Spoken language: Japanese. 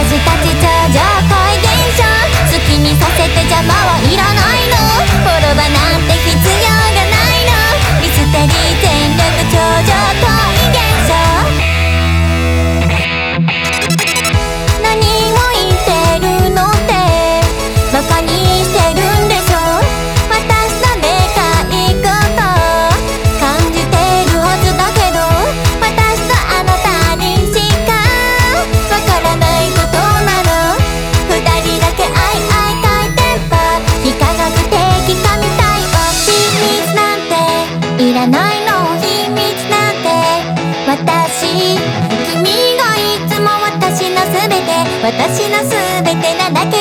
私たち超常恋現象、好きにさせて邪魔はいらないの、滅ばなんて必要がないの、ミステリー全力超常恋現象。何を言ってるのってバカにしてるんでしょ、私のでかいこと感じてるはずだけど、私とあなたにしかわからないことなの、二人だけ愛回転波、非科学的神対応、秘密なんていらないの、秘密なんて私、君がいつも私のすべて、私のすべてなだけ